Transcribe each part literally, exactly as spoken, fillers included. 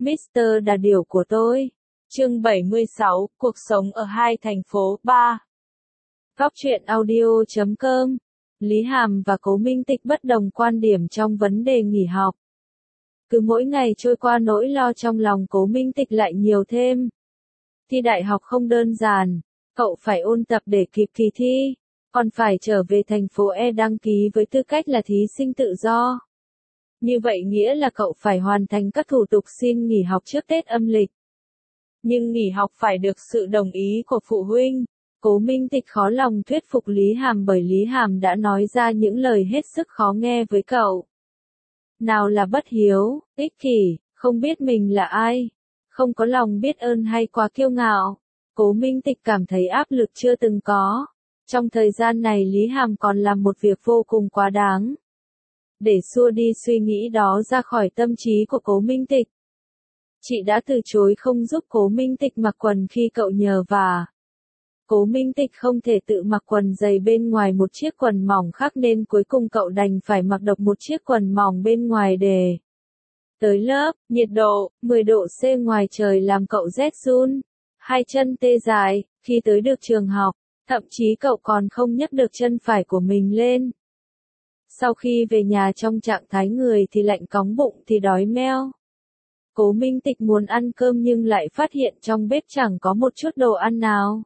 mít tơ Đà Điểu của tôi. Chương bảy mươi sáu, cuộc sống ở hai thành phố. ba. Góc truyện audio chấm com. Lý Hàm và Cố Minh Tịch bất đồng quan điểm trong vấn đề nghỉ học. Cứ mỗi ngày trôi qua nỗi lo trong lòng Cố Minh Tịch lại nhiều thêm. Thi đại học không đơn giản, cậu phải ôn tập để kịp kỳ thi, còn phải trở về thành phố E đăng ký với tư cách là thí sinh tự do. Như vậy nghĩa là cậu phải hoàn thành các thủ tục xin nghỉ học trước Tết âm lịch. Nhưng nghỉ học phải được sự đồng ý của phụ huynh. Cố Minh Tịch khó lòng thuyết phục Lý Hàm bởi Lý Hàm đã nói ra những lời hết sức khó nghe với cậu. Nào là bất hiếu, ích kỷ, không biết mình là ai, không có lòng biết ơn hay quá kiêu ngạo. Cố Minh Tịch cảm thấy áp lực chưa từng có. Trong thời gian này Lý Hàm còn làm một việc vô cùng quá đáng. Để xua đi suy nghĩ đó ra khỏi tâm trí của Cố Minh Tịch, chị đã từ chối không giúp Cố Minh Tịch mặc quần khi cậu nhờ vả. Cố Minh Tịch không thể tự mặc quần dày bên ngoài một chiếc quần mỏng khác nên cuối cùng cậu đành phải mặc độc một chiếc quần mỏng bên ngoài để. Tới lớp, nhiệt độ mười độ C ngoài trời làm cậu rét run, hai chân tê dại. Khi tới được trường học, thậm chí cậu còn không nhấc được chân phải của mình lên. Sau khi về nhà trong trạng thái người thì lạnh cóng bụng thì đói meo. Cố Minh Tịch muốn ăn cơm nhưng lại phát hiện trong bếp chẳng có một chút đồ ăn nào.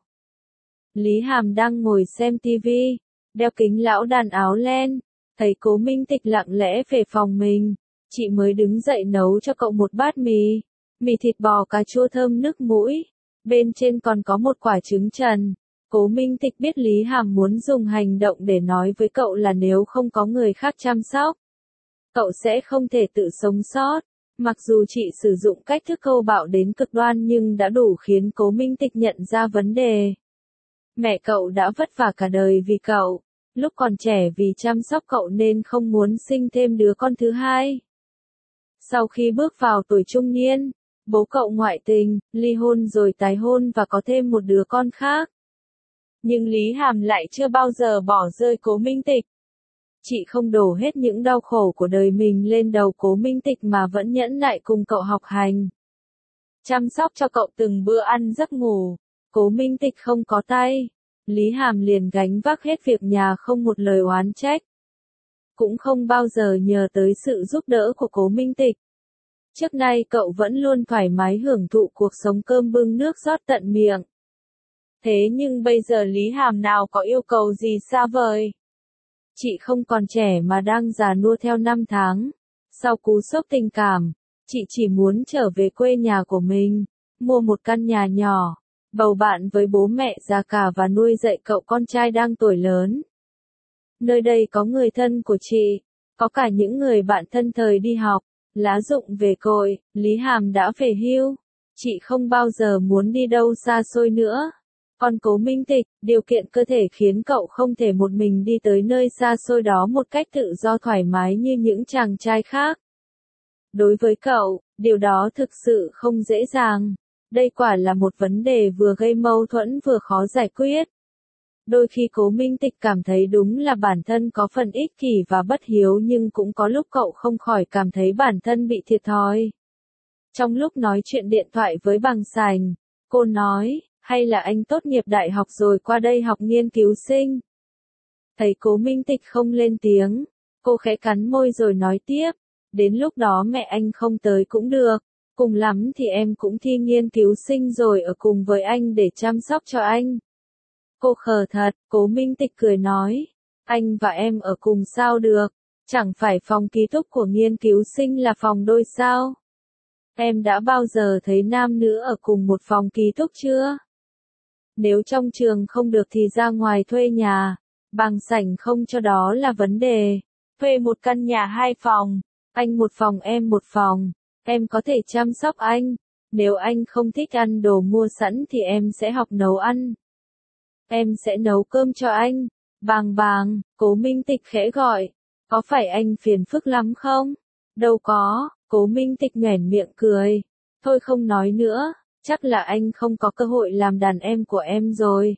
Lý Hàm đang ngồi xem tivi, đeo kính lão đàn áo len, thấy Cố Minh Tịch lặng lẽ về phòng mình, chị mới đứng dậy nấu cho cậu một bát mì, mì thịt bò cà chua thơm nước mũi, bên trên còn có một quả trứng trần. Cố Minh Tịch biết Lý Hàm muốn dùng hành động để nói với cậu là nếu không có người khác chăm sóc, cậu sẽ không thể tự sống sót. Mặc dù chị sử dụng cách thức thô bạo đến cực đoan nhưng đã đủ khiến Cố Minh Tịch nhận ra vấn đề. Mẹ cậu đã vất vả cả đời vì cậu, lúc còn trẻ vì chăm sóc cậu nên không muốn sinh thêm đứa con thứ hai. Sau khi bước vào tuổi trung niên, bố cậu ngoại tình, ly hôn rồi tái hôn và có thêm một đứa con khác. Nhưng Lý Hàm lại chưa bao giờ bỏ rơi Cố Minh Tịch. Chị không đổ hết những đau khổ của đời mình lên đầu Cố Minh Tịch mà vẫn nhẫn nại cùng cậu học hành. Chăm sóc cho cậu từng bữa ăn giấc ngủ. Cố Minh Tịch không có tay, Lý Hàm liền gánh vác hết việc nhà không một lời oán trách. Cũng không bao giờ nhờ tới sự giúp đỡ của Cố Minh Tịch. Trước nay cậu vẫn luôn thoải mái hưởng thụ cuộc sống cơm bưng nước rót tận miệng. Thế nhưng bây giờ Lý Hàm nào có yêu cầu gì xa vời. Chị không còn trẻ mà đang già nua theo năm tháng. Sau cú sốc tình cảm, chị chỉ muốn trở về quê nhà của mình, mua một căn nhà nhỏ, bầu bạn với bố mẹ già cả và nuôi dạy cậu con trai đang tuổi lớn. Nơi đây có người thân của chị, có cả những người bạn thân thời đi học. Lá rụng về cội, Lý Hàm đã về hưu. Chị không bao giờ muốn đi đâu xa xôi nữa. Còn Cố Minh Tịch, điều kiện cơ thể khiến cậu không thể một mình đi tới nơi xa xôi đó một cách tự do thoải mái như những chàng trai khác. Đối với cậu, điều đó thực sự không dễ dàng. Đây quả là một vấn đề vừa gây mâu thuẫn vừa khó giải quyết. Đôi khi Cố Minh Tịch cảm thấy đúng là bản thân có phần ích kỷ và bất hiếu nhưng cũng có lúc cậu không khỏi cảm thấy bản thân bị thiệt thòi. Trong lúc nói chuyện điện thoại với Bằng Sành, cô nói, hay là anh tốt nghiệp đại học rồi qua đây học nghiên cứu sinh. Thấy Cố Minh Tịch không lên tiếng, cô khẽ cắn môi rồi nói tiếp, đến lúc đó mẹ anh không tới cũng được, cùng lắm thì em cũng thi nghiên cứu sinh rồi ở cùng với anh để chăm sóc cho anh. Cô khờ thật, Cố Minh Tịch cười nói, anh và em ở cùng sao được, chẳng phải phòng ký túc của nghiên cứu sinh là phòng đôi sao? Em đã bao giờ thấy nam nữ ở cùng một phòng ký túc chưa? Nếu trong trường không được thì ra ngoài thuê nhà, Bằng Sảnh không cho đó là vấn đề. Thuê một căn nhà hai phòng, anh một phòng em một phòng, em có thể chăm sóc anh. Nếu anh không thích ăn đồ mua sẵn thì em sẽ học nấu ăn. Em sẽ nấu cơm cho anh. Bàng bàng, Cố Minh Tịch khẽ gọi. Có phải anh phiền phức lắm không? Đâu có, Cố Minh Tịch nhoẻn miệng cười. Thôi không nói nữa, chắc là anh không có cơ hội làm đàn em của em rồi.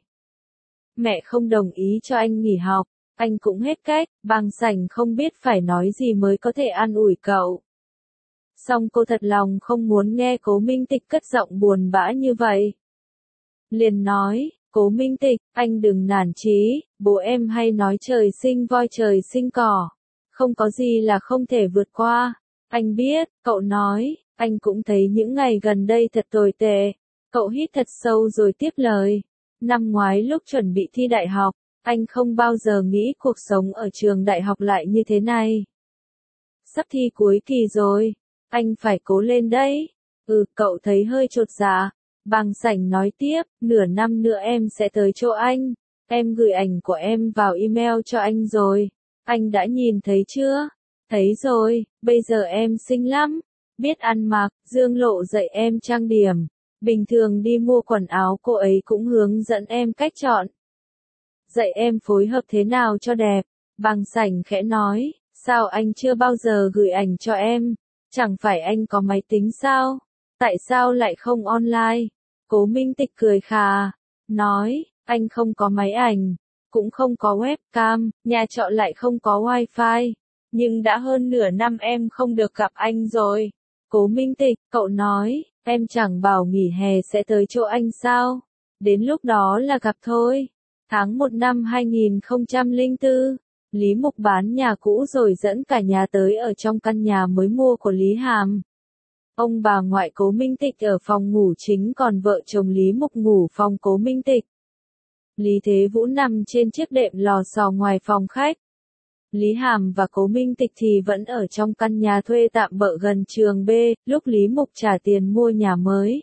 Mẹ không đồng ý cho anh nghỉ học, anh cũng hết cách. Bằng Sảnh không biết phải nói gì mới có thể an ủi cậu. Song cô thật lòng không muốn nghe Cố Minh Tịch cất giọng buồn bã như vậy. Liền nói, Cố Minh Tịch, anh đừng nản chí, bố em hay nói trời sinh voi trời sinh cỏ. Không có gì là không thể vượt qua. Anh biết, cậu nói, anh cũng thấy những ngày gần đây thật tồi tệ. Cậu hít thật sâu rồi tiếp lời. Năm ngoái lúc chuẩn bị thi đại học, anh không bao giờ nghĩ cuộc sống ở trường đại học lại như thế này. Sắp thi cuối kỳ rồi, anh phải cố lên đấy. Ừ, cậu thấy hơi chột dạ. Bàng Sảnh nói tiếp, nửa năm nữa em sẽ tới chỗ anh. Em gửi ảnh của em vào email cho anh rồi. Anh đã nhìn thấy chưa? Thấy rồi, bây giờ em xinh lắm. Biết ăn mặc, Dương Lộ dạy em trang điểm. Bình thường đi mua quần áo cô ấy cũng hướng dẫn em cách chọn. Dạy em phối hợp thế nào cho đẹp. Bàng Sảnh khẽ nói, sao anh chưa bao giờ gửi ảnh cho em? Chẳng phải anh có máy tính sao? Tại sao lại không online? Cố Minh Tịch cười khà, nói, anh không có máy ảnh, cũng không có webcam, nhà trọ lại không có wifi. Nhưng đã hơn nửa năm em không được gặp anh rồi. Cố Minh Tịch, cậu nói, em chẳng bảo nghỉ hè sẽ tới chỗ anh sao? Đến lúc đó là gặp thôi. Tháng một năm hai nghìn không trăm lẻ bốn, Lý Mục bán nhà cũ rồi dẫn cả nhà tới ở trong căn nhà mới mua của Lý Hàm. Ông bà ngoại Cố Minh Tịch ở phòng ngủ chính còn vợ chồng Lý Mục ngủ phòng Cố Minh Tịch. Lý Thế Vũ nằm trên chiếc đệm lò xo ngoài phòng khách. Lý Hàm và Cố Minh Tịch thì vẫn ở trong căn nhà thuê tạm bợ gần trường B, lúc Lý Mục trả tiền mua nhà mới.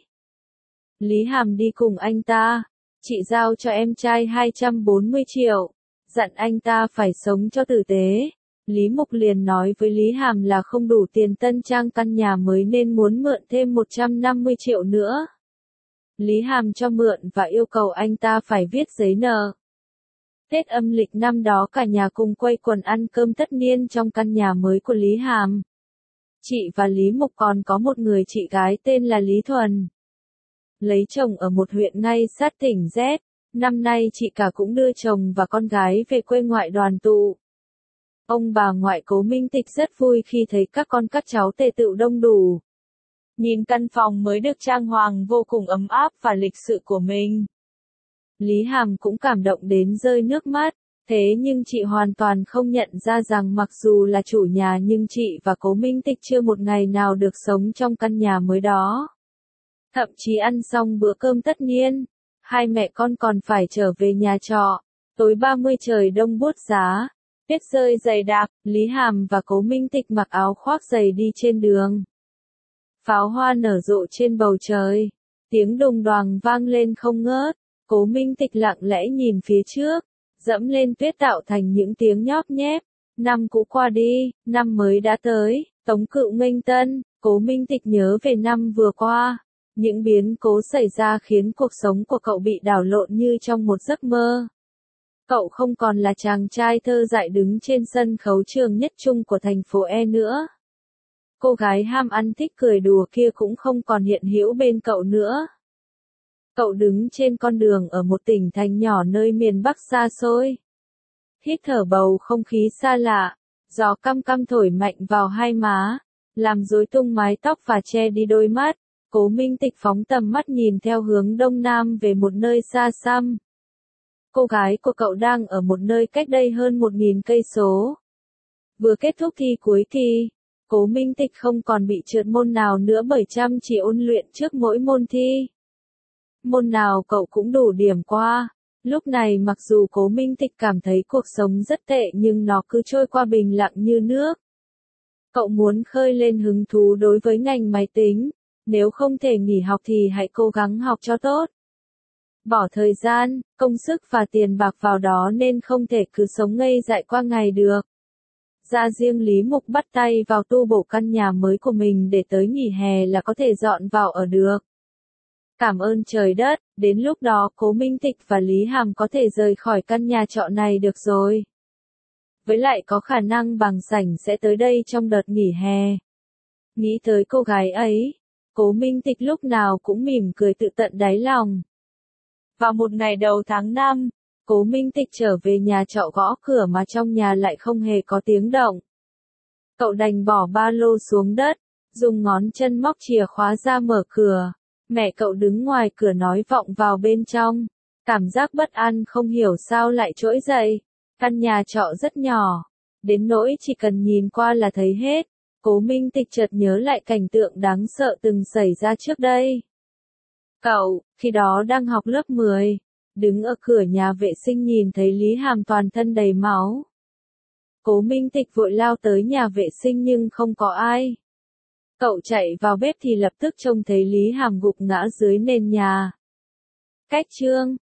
Lý Hàm đi cùng anh ta, chị giao cho em trai hai trăm bốn mươi triệu, dặn anh ta phải sống cho tử tế. Lý Mục liền nói với Lý Hàm là không đủ tiền tân trang căn nhà mới nên muốn mượn thêm một trăm năm mươi triệu nữa. Lý Hàm cho mượn và yêu cầu anh ta phải viết giấy nợ. Tết âm lịch năm đó cả nhà cùng quây quần ăn cơm tất niên trong căn nhà mới của Lý Hàm. Chị và Lý Mục còn có một người chị gái tên là Lý Thuần. Lấy chồng ở một huyện ngay sát tỉnh Z, năm nay chị cả cũng đưa chồng và con gái về quê ngoại đoàn tụ. Ông bà ngoại Cố Minh Tịch rất vui khi thấy các con các cháu tề tựu đông đủ. Nhìn căn phòng mới được trang hoàng vô cùng ấm áp và lịch sự của mình. Lý Hàm cũng cảm động đến rơi nước mắt, thế nhưng chị hoàn toàn không nhận ra rằng mặc dù là chủ nhà nhưng chị và Cố Minh Tịch chưa một ngày nào được sống trong căn nhà mới đó. Thậm chí ăn xong bữa cơm tất niên, hai mẹ con còn phải trở về nhà trọ. Tối ba mươi trời đông buốt giá, tuyết rơi dày đặc, Lý Hàm và Cố Minh Tịch mặc áo khoác dày đi trên đường. Pháo hoa nở rộ trên bầu trời, tiếng đùng đoàng vang lên không ngớt. Cố Minh Tịch lặng lẽ nhìn phía trước, dẫm lên tuyết tạo thành những tiếng nhóp nhép. Năm cũ qua đi, năm mới đã tới, Tống Cựu nghênh tân. Cố Minh Tịch nhớ về năm vừa qua. Những biến cố xảy ra khiến cuộc sống của cậu bị đảo lộn như trong một giấc mơ. Cậu không còn là chàng trai thơ dại đứng trên sân khấu trường nhất trung của thành phố E nữa. Cô gái ham ăn thích cười đùa kia cũng không còn hiện hữu bên cậu nữa. Cậu đứng trên con đường ở một tỉnh thành nhỏ nơi miền Bắc xa xôi. Hít thở bầu không khí xa lạ, gió căm căm thổi mạnh vào hai má, làm rối tung mái tóc và che đi đôi mắt. Cố Minh Tịch phóng tầm mắt nhìn theo hướng đông nam về một nơi xa xăm. Cô gái của cậu đang ở một nơi cách đây hơn một nghìn cây số. Vừa kết thúc thi cuối kỳ, Cố Minh Tịch không còn bị trượt môn nào nữa bởi chăm chỉ ôn luyện trước mỗi môn thi. Môn nào cậu cũng đủ điểm qua. Lúc này mặc dù Cố Minh Tịch cảm thấy cuộc sống rất tệ nhưng nó cứ trôi qua bình lặng như nước. Cậu muốn khơi lên hứng thú đối với ngành máy tính. Nếu không thể nghỉ học thì hãy cố gắng học cho tốt. Bỏ thời gian, công sức và tiền bạc vào đó nên không thể cứ sống ngây dại qua ngày được. Ra riêng Lý Mục bắt tay vào tu bổ căn nhà mới của mình để tới nghỉ hè là có thể dọn vào ở được. Cảm ơn trời đất, đến lúc đó Cố Minh Tịch và Lý Hàm có thể rời khỏi căn nhà trọ này được rồi. Với lại có khả năng Bàng Sảnh sẽ tới đây trong đợt nghỉ hè. Nghĩ tới cô gái ấy, Cố Minh Tịch lúc nào cũng mỉm cười tự tận đáy lòng. Vào một ngày đầu tháng năm, Cố Minh Tịch trở về nhà trọ gõ cửa mà trong nhà lại không hề có tiếng động. Cậu đành bỏ ba lô xuống đất, dùng ngón chân móc chìa khóa ra mở cửa. Mẹ cậu đứng ngoài cửa nói vọng vào bên trong. Cảm giác bất an không hiểu sao lại trỗi dậy. Căn nhà trọ rất nhỏ, đến nỗi chỉ cần nhìn qua là thấy hết. Cố Minh Tịch chợt nhớ lại cảnh tượng đáng sợ từng xảy ra trước đây. Cậu, khi đó đang học lớp mười, đứng ở cửa nhà vệ sinh nhìn thấy Lý Hàm toàn thân đầy máu. Cố Minh Tịch vội lao tới nhà vệ sinh nhưng không có ai. Cậu chạy vào bếp thì lập tức trông thấy Lý Hàm gục ngã dưới nền nhà. Cách chương